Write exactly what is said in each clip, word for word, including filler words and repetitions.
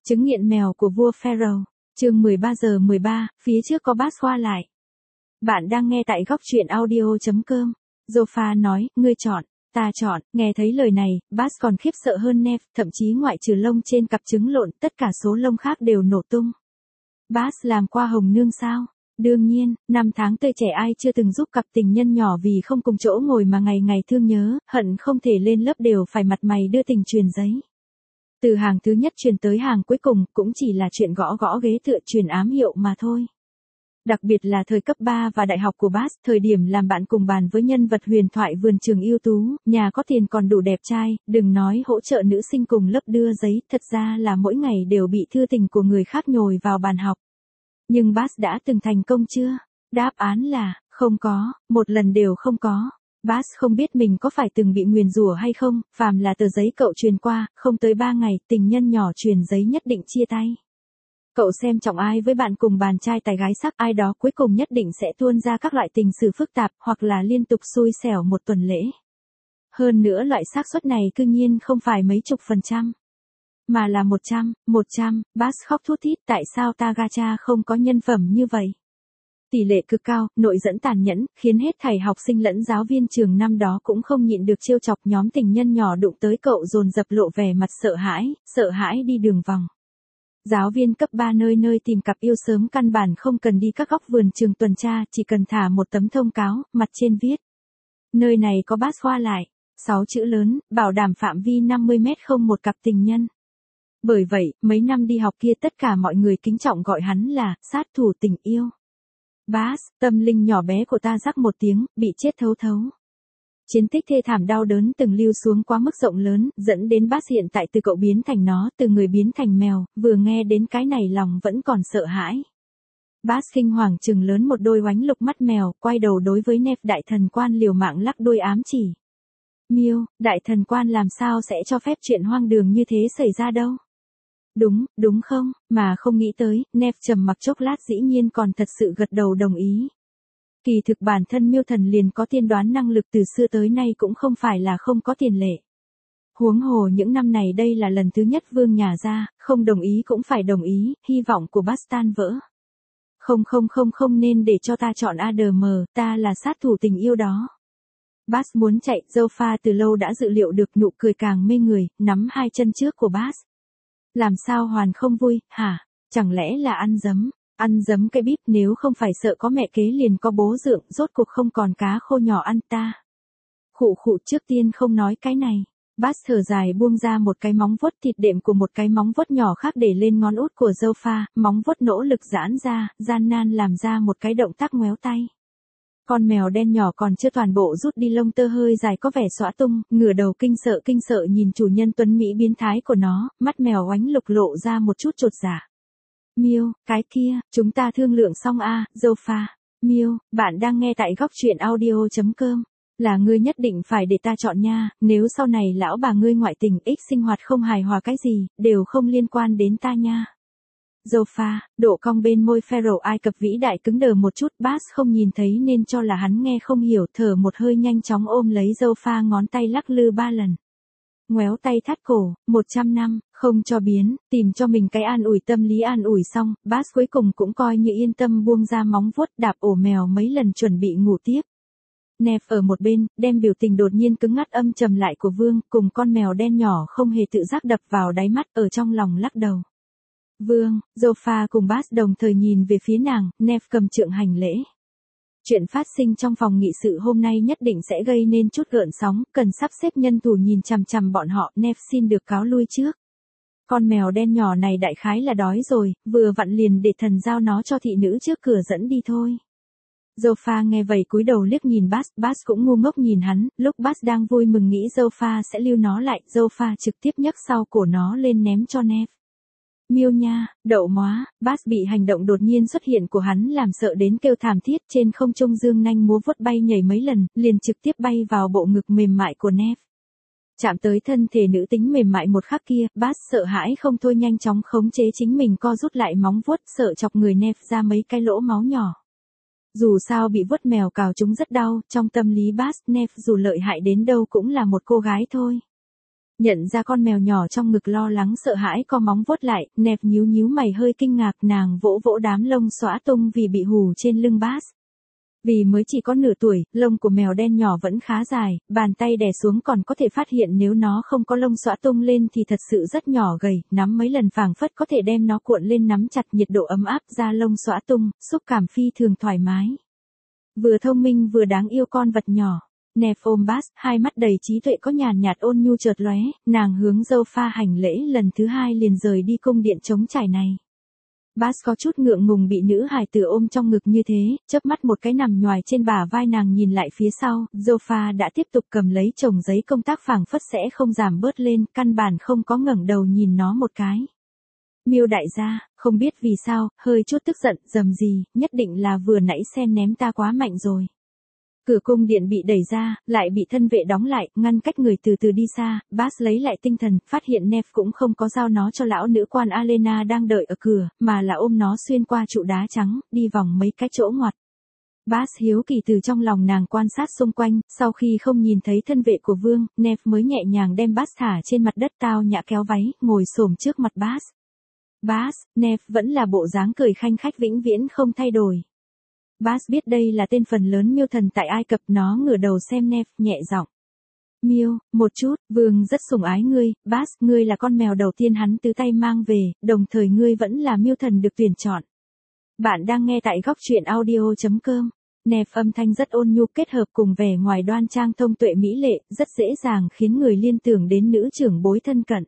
Chứng nghiện mèo của vua Pharaoh, chương mười ba giờ mười ba, phía trước có Bass khoa lại. Bạn đang nghe tại góc truyện audio chấm com. Zofa nói, ngươi chọn, ta chọn, nghe thấy lời này, Bass còn khiếp sợ hơn Neve, thậm chí ngoại trừ lông trên cặp trứng lộn, tất cả số lông khác đều nổ tung. Bass làm qua hồng nương sao? Đương nhiên, năm tháng tươi trẻ ai chưa từng giúp cặp tình nhân nhỏ vì không cùng chỗ ngồi mà ngày ngày thương nhớ, hận không thể lên lớp đều phải mặt mày đưa tình truyền giấy. Từ hàng thứ nhất truyền tới hàng cuối cùng cũng chỉ là chuyện gõ gõ ghế tựa truyền ám hiệu mà thôi. Đặc biệt là thời cấp ba và đại học của Bass, thời điểm làm bạn cùng bàn với nhân vật huyền thoại vườn trường ưu tú, nhà có tiền còn đủ đẹp trai, đừng nói hỗ trợ nữ sinh cùng lớp đưa giấy, thật ra là mỗi ngày đều bị thư tình của người khác nhồi vào bàn học. Nhưng Bass đã từng thành công chưa? Đáp án là, không có, một lần đều không có. Bass không biết mình có phải từng bị nguyền rủa hay không, phàm là tờ giấy cậu truyền qua, không tới ba ngày, tình nhân nhỏ truyền giấy nhất định chia tay. Cậu xem trọng ai với bạn cùng bàn trai tài gái sắc, ai đó cuối cùng nhất định sẽ tuôn ra các loại tình sự phức tạp, hoặc là liên tục xui xẻo một tuần lễ. Hơn nữa loại xác suất này cư nhiên không phải mấy chục phần trăm, mà là một trăm, một trăm, Bass khóc thút thít, tại sao Tagacha không có nhân phẩm như vậy? Tỷ lệ cực cao, nội dẫn tàn nhẫn, khiến hết thầy học sinh lẫn giáo viên trường năm đó cũng không nhịn được trêu chọc nhóm tình nhân nhỏ đụng tới cậu dồn dập lộ vẻ mặt sợ hãi, sợ hãi đi đường vòng. Giáo viên cấp ba nơi nơi tìm cặp yêu sớm căn bản không cần đi các góc vườn trường tuần tra, chỉ cần thả một tấm thông cáo, mặt trên viết. Nơi này có Bass khoa lại, sáu chữ lớn, bảo đảm phạm vi năm mươi mét không một cặp tình nhân. Bởi vậy, mấy năm đi học kia tất cả mọi người kính trọng gọi hắn là, sát thủ tình yêu. Bass, tâm linh nhỏ bé của ta rắc một tiếng, bị chết thấu thấu. Chiến tích thê thảm đau đớn từng lưu xuống quá mức rộng lớn, dẫn đến Bass hiện tại từ cậu biến thành nó, từ người biến thành mèo, vừa nghe đến cái này lòng vẫn còn sợ hãi. Bass kinh hoàng trừng lớn một đôi oánh lục mắt mèo, quay đầu đối với Neve đại thần quan liều mạng lắc đuôi ám chỉ. Miêu, đại thần quan làm sao sẽ cho phép chuyện hoang đường như thế xảy ra đâu? Đúng, đúng không, mà không nghĩ tới, Neve trầm mặc chốc lát dĩ nhiên còn thật sự gật đầu đồng ý. Kỳ thực bản thân Miêu thần liền có tiên đoán năng lực từ xưa tới nay cũng không phải là không có tiền lệ. Huống hồ những năm này đây là lần thứ nhất vương nhà ra, không đồng ý cũng phải đồng ý, hy vọng của Bass tan vỡ. Không không không không nên để cho ta chọn a đê em, ta là sát thủ tình yêu đó. Bass muốn chạy, Zofa từ lâu đã dự liệu được nụ cười càng mê người, nắm hai chân trước của Bass. Làm sao hoàn không vui, hả? Chẳng lẽ là ăn dấm? Ăn dấm cái bíp, nếu không phải sợ có mẹ kế liền có bố dượng, rốt cuộc không còn cá khô nhỏ ăn ta. Khụ khụ, trước tiên không nói cái này. Bass thở dài buông ra một cái móng vuốt thịt đệm của một cái móng vuốt nhỏ khác để lên ngón út của Zofa, móng vuốt nỗ lực giãn ra, gian nan làm ra một cái động tác ngoéo tay. Con mèo đen nhỏ còn chưa toàn bộ rút đi lông tơ hơi dài có vẻ xõa tung, ngửa đầu kinh sợ kinh sợ nhìn chủ nhân tuấn mỹ biến thái của nó, mắt mèo oánh lục lộ ra một chút chột dạ. Miêu, cái kia, chúng ta thương lượng xong a, à, Zofa. Miêu, bạn đang nghe tại góc truyện audio chấm com. Là ngươi nhất định phải để ta chọn nha, nếu sau này lão bà ngươi ngoại tình ích sinh hoạt không hài hòa cái gì, đều không liên quan đến ta nha. Zofa, độ cong bên môi Pharaoh Ai Cập vĩ đại cứng đờ một chút, Bass không nhìn thấy nên cho là hắn nghe không hiểu, thở một hơi nhanh chóng ôm lấy Zofa, ngón tay lắc lư ba lần. Ngoéo tay thắt cổ, một trăm năm, không cho biến, tìm cho mình cái an ủi tâm lý an ủi xong, Bass cuối cùng cũng coi như yên tâm buông ra móng vuốt đạp ổ mèo mấy lần chuẩn bị ngủ tiếp. Neve ở một bên, đem biểu tình đột nhiên cứng ngắt âm trầm lại của Vương, cùng con mèo đen nhỏ không hề tự giác đập vào đáy mắt ở trong lòng lắc đầu. Vương, Zofa cùng Bass đồng thời nhìn về phía nàng, Neve cầm trượng hành lễ. Chuyện phát sinh trong phòng nghị sự hôm nay nhất định sẽ gây nên chút gợn sóng, cần sắp xếp nhân thủ nhìn chằm chằm bọn họ, Neve xin được cáo lui trước. Con mèo đen nhỏ này đại khái là đói rồi, vừa vặn liền để thần giao nó cho thị nữ trước cửa dẫn đi thôi. Zofa nghe vậy cúi đầu liếc nhìn Bass, Bass cũng ngu ngốc nhìn hắn, lúc Bass đang vui mừng nghĩ Zofa sẽ lưu nó lại, Zofa trực tiếp nhấc sau cổ nó lên ném cho Neve. Miêu nha, đậu móa, Bass bị hành động đột nhiên xuất hiện của hắn làm sợ đến kêu thảm thiết, trên không trung dương nanh múa vuốt bay nhảy mấy lần, liền trực tiếp bay vào bộ ngực mềm mại của Neve. Chạm tới thân thể nữ tính mềm mại một khắc kia, Bass sợ hãi không thôi nhanh chóng khống chế chính mình co rút lại móng vuốt, sợ chọc người Neve ra mấy cái lỗ máu nhỏ. Dù sao bị vuốt mèo cào chúng rất đau, trong tâm lý Bass, Neve dù lợi hại đến đâu cũng là một cô gái thôi. Nhận ra con mèo nhỏ trong ngực lo lắng sợ hãi co móng vuốt lại, Neve nhíu nhíu mày hơi kinh ngạc, nàng vỗ vỗ đám lông xõa tung vì bị hù trên lưng Bass. Vì mới chỉ có nửa tuổi, lông của mèo đen nhỏ vẫn khá dài, bàn tay đè xuống còn có thể phát hiện nếu nó không có lông xõa tung lên thì thật sự rất nhỏ gầy, nắm mấy lần phảng phất có thể đem nó cuộn lên nắm chặt, nhiệt độ ấm áp, da lông xõa tung, xúc cảm phi thường thoải mái. Vừa thông minh vừa đáng yêu con vật nhỏ. Neve ôm Bass, hai mắt đầy trí tuệ có nhàn nhạt ôn nhu chợt lóe, nàng hướng Zofa hành lễ lần thứ hai liền rời đi cung điện trống trải này. Bass có chút ngượng ngùng bị nữ hài tử ôm trong ngực như thế, chớp mắt một cái nằm nhoài trên bả vai nàng nhìn lại phía sau, Zofa đã tiếp tục cầm lấy chồng giấy công tác phảng phất sẽ không giảm bớt lên, căn bản không có ngẩng đầu nhìn nó một cái. Miêu đại gia, không biết vì sao, hơi chút tức giận, dầm gì, nhất định là vừa nãy sen ném ta quá mạnh rồi. Cửa cung điện bị đẩy ra, lại bị thân vệ đóng lại, ngăn cách người từ từ đi xa, Bass lấy lại tinh thần, phát hiện Neve cũng không có giao nó cho lão nữ quan Alena đang đợi ở cửa, mà là ôm nó xuyên qua trụ đá trắng, đi vòng mấy cái chỗ ngoặt. Bass hiếu kỳ từ trong lòng nàng quan sát xung quanh, sau khi không nhìn thấy thân vệ của vương, Neve mới nhẹ nhàng đem Bass thả trên mặt đất, tao nhã kéo váy, ngồi xổm trước mặt Bass. Bass, Neve vẫn là bộ dáng cười khanh khách vĩnh viễn không thay đổi. Bass biết đây là tên phần lớn miêu thần tại Ai Cập, nó ngửa đầu xem Neve, nhẹ giọng. Miêu, một chút, vương rất sủng ái ngươi, Bass, ngươi là con mèo đầu tiên hắn từ tay mang về, đồng thời ngươi vẫn là miêu thần được tuyển chọn. Bạn đang nghe tại góc truyện audio chấm com. Neve âm thanh rất ôn nhu kết hợp cùng vẻ ngoài đoan trang thông tuệ mỹ lệ, rất dễ dàng khiến người liên tưởng đến nữ trưởng bối thân cận.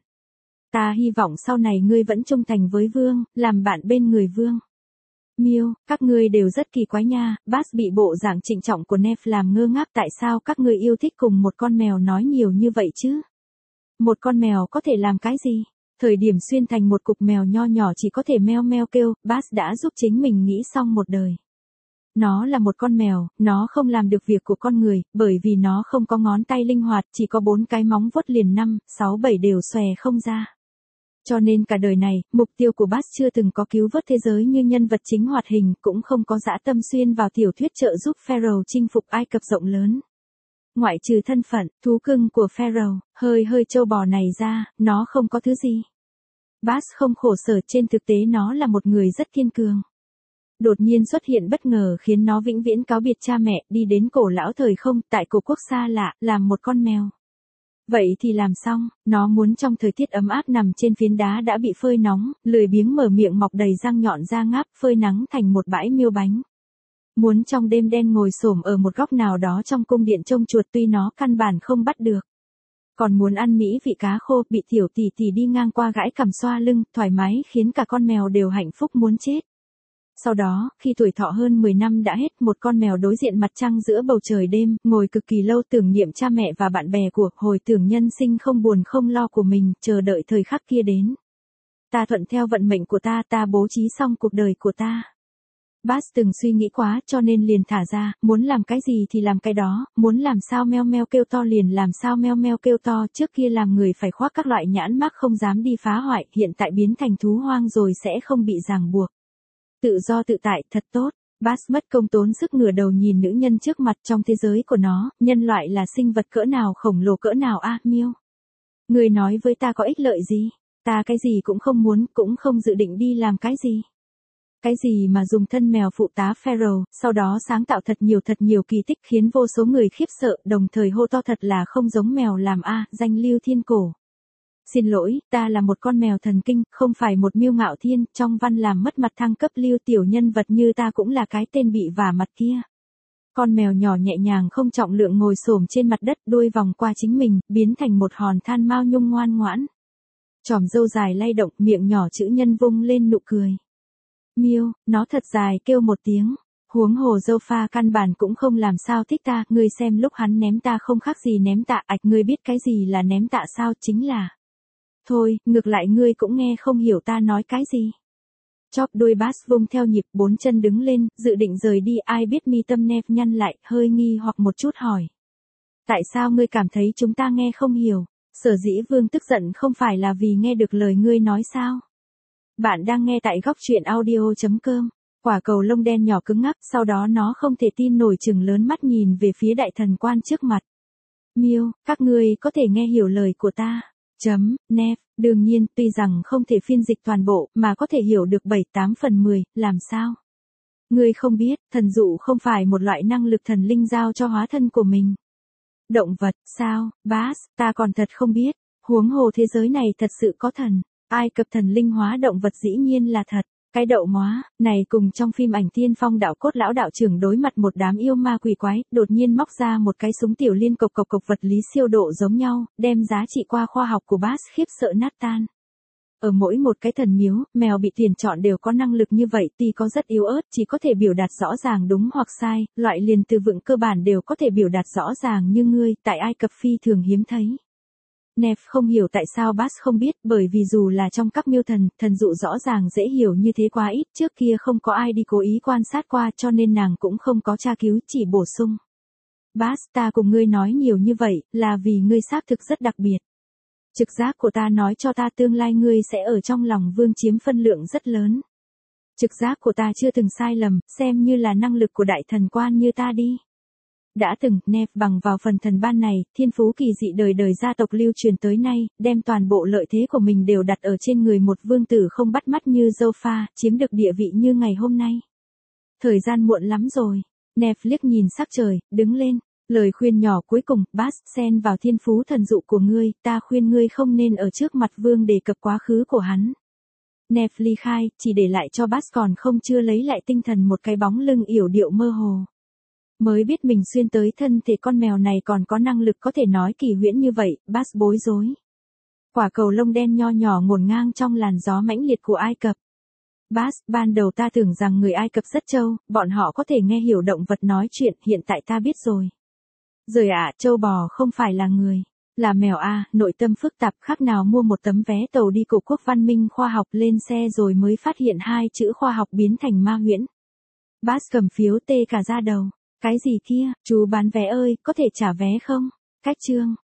Ta hy vọng sau này ngươi vẫn trung thành với vương, làm bạn bên người vương. Miêu, các ngươi đều rất kỳ quái nha, Bass bị bộ dạng trịnh trọng của Neve làm ngơ ngác, tại sao các ngươi yêu thích cùng một con mèo nói nhiều như vậy chứ? Một con mèo có thể làm cái gì? Thời điểm xuyên thành một cục mèo nho nhỏ chỉ có thể meo meo kêu, Bass đã giúp chính mình nghĩ xong một đời. Nó là một con mèo, nó không làm được việc của con người, bởi vì nó không có ngón tay linh hoạt, chỉ có bốn cái móng vuốt liền năm, sáu, bảy đều xòe không ra. Cho nên cả đời này, mục tiêu của Bass chưa từng có cứu vớt thế giới như nhân vật chính hoạt hình, cũng không có dã tâm xuyên vào tiểu thuyết trợ giúp Pharaoh chinh phục Ai Cập rộng lớn. Ngoại trừ thân phận, thú cưng của Pharaoh, hơi hơi trâu bò này ra, nó không có thứ gì. Bass không khổ sở, trên thực tế nó là một người rất kiên cường. Đột nhiên xuất hiện bất ngờ khiến nó vĩnh viễn cáo biệt cha mẹ, đi đến cổ lão thời không, tại cổ quốc xa lạ, làm một con mèo. Vậy thì làm xong, nó muốn trong thời tiết ấm áp nằm trên phiến đá đã bị phơi nóng, lười biếng mở miệng mọc đầy răng nhọn ra ngáp, phơi nắng thành một bãi miêu bánh. Muốn trong đêm đen ngồi xổm ở một góc nào đó trong cung điện trông chuột, tuy nó căn bản không bắt được. Còn muốn ăn mỹ vị cá khô, bị tiểu tỷ tỷ đi ngang qua gãi cằm xoa lưng, thoải mái khiến cả con mèo đều hạnh phúc muốn chết. Sau đó, khi tuổi thọ hơn mười năm đã hết, một con mèo đối diện mặt trăng giữa bầu trời đêm, ngồi cực kỳ lâu tưởng niệm cha mẹ và bạn bè của, hồi tưởng nhân sinh không buồn không lo của mình, chờ đợi thời khắc kia đến. Ta thuận theo vận mệnh của ta, ta bố trí xong cuộc đời của ta. Bass từng suy nghĩ quá cho nên liền thả ra, muốn làm cái gì thì làm cái đó, muốn làm sao meo meo kêu to liền làm sao meo meo kêu to, trước kia làm người phải khoác các loại nhãn mác không dám đi phá hoại, hiện tại biến thành thú hoang rồi sẽ không bị ràng buộc. Tự do tự tại, thật tốt. Bass mất công tốn sức ngửa đầu nhìn nữ nhân trước mặt, trong thế giới của nó, nhân loại là sinh vật cỡ nào khổng lồ cỡ nào a, Miêu. Người nói với ta có ích lợi gì? Ta cái gì cũng không muốn, cũng không dự định đi làm cái gì. Cái gì mà dùng thân mèo phụ tá Pharaoh, sau đó sáng tạo thật nhiều thật nhiều kỳ tích khiến vô số người khiếp sợ, đồng thời hô to thật là không giống mèo làm a, danh lưu thiên cổ. Xin lỗi, ta là một con mèo thần kinh, không phải một Miêu Ngạo Thiên, trong văn làm mất mặt thăng cấp lưu tiểu nhân vật như ta cũng là cái tên bị vả mặt kia. Con mèo nhỏ nhẹ nhàng không trọng lượng ngồi xổm trên mặt đất, đuôi vòng qua chính mình, biến thành một hòn than mao nhung ngoan ngoãn. Chòm râu dài lay động, miệng nhỏ chữ nhân vung lên nụ cười. Miêu, nó thật dài kêu một tiếng. Huống hồ dâu pha căn bản cũng không làm sao thích ta, ngươi xem lúc hắn ném ta không khác gì ném tạ, ạch ngươi biết cái gì là ném tạ sao, chính là. Thôi, ngược lại ngươi cũng nghe không hiểu ta nói cái gì. Chóp đuôi Bass vung theo nhịp, bốn chân đứng lên, dự định rời đi, ai biết mi tâm Neve nhăn lại, hơi nghi hoặc một chút hỏi. Tại sao ngươi cảm thấy chúng ta nghe không hiểu? Sở dĩ vương tức giận không phải là vì nghe được lời ngươi nói sao? Bạn đang nghe tại góc truyện audio chấm com. Quả cầu lông đen nhỏ cứng ngắc, sau đó nó không thể tin nổi chừng lớn mắt nhìn về phía đại thần quan trước mặt. Miêu, các ngươi có thể nghe hiểu lời của ta. Chấm, Neve, đương nhiên, tuy rằng không thể phiên dịch toàn bộ, mà có thể hiểu được bảy tám phần mười, làm sao? Ngươi không biết, thần dụ không phải một loại năng lực thần linh giao cho hóa thân của mình. Động vật, sao, Bass, ta còn thật không biết, huống hồ thế giới này thật sự có thần, Ai Cập thần linh hóa động vật dĩ nhiên là thật. Cái đậu móa, này cùng trong phim ảnh Tiên Phong đạo cốt lão đạo trưởng đối mặt một đám yêu ma quỷ quái, đột nhiên móc ra một cái súng tiểu liên cộc cộc cộc vật lý siêu độ giống nhau, đem giá trị qua khoa học của Bass khiếp sợ nát tan. Ở mỗi một cái thần miếu, mèo bị tuyển chọn đều có năng lực như vậy, tuy có rất yếu ớt, chỉ có thể biểu đạt rõ ràng đúng hoặc sai, loại liền từ vựng cơ bản đều có thể biểu đạt rõ ràng như ngươi, tại Ai Cập phi thường hiếm thấy. Neve không hiểu tại sao Bass không biết, bởi vì dù là trong các miêu thần, thần dụ rõ ràng dễ hiểu như thế quá ít, trước kia không có ai đi cố ý quan sát qua cho nên nàng cũng không có tra cứu, chỉ bổ sung. Bass, ta cùng ngươi nói nhiều như vậy, là vì ngươi xác thực rất đặc biệt. Trực giác của ta nói cho ta tương lai ngươi sẽ ở trong lòng vương chiếm phân lượng rất lớn. Trực giác của ta chưa từng sai lầm, xem như là năng lực của đại thần quan như ta đi. Đã từng, Neve bằng vào phần thần ban này, thiên phú kỳ dị đời đời gia tộc lưu truyền tới nay, đem toàn bộ lợi thế của mình đều đặt ở trên người một vương tử không bắt mắt như Zofa, chiếm được địa vị như ngày hôm nay. Thời gian muộn lắm rồi. Neve liếc nhìn sắc trời, đứng lên. Lời khuyên nhỏ cuối cùng, Bass, xen vào thiên phú thần dụ của ngươi, ta khuyên ngươi không nên ở trước mặt vương đề cập quá khứ của hắn. Neve ly khai, chỉ để lại cho Bass còn không chưa lấy lại tinh thần một cái bóng lưng yểu điệu mơ hồ. Mới biết mình xuyên tới thân thể con mèo này còn có năng lực có thể nói kỳ huyễn như vậy, Bass bối rối. Quả cầu lông đen nho nhỏ ngổn ngang trong làn gió mãnh liệt của Ai Cập. Bass, ban đầu ta tưởng rằng người Ai Cập rất trâu, bọn họ có thể nghe hiểu động vật nói chuyện, hiện tại ta biết rồi. Rồi ạ, à, trâu bò không phải là người, là mèo a, à, nội tâm phức tạp khác nào mua một tấm vé tàu đi cổ quốc văn minh khoa học lên xe rồi mới phát hiện hai chữ khoa học biến thành ma huyễn. Bass cầm phiếu tê cả da đầu. Cái gì kia, chú bán vé ơi, có thể trả vé không? Cách chương.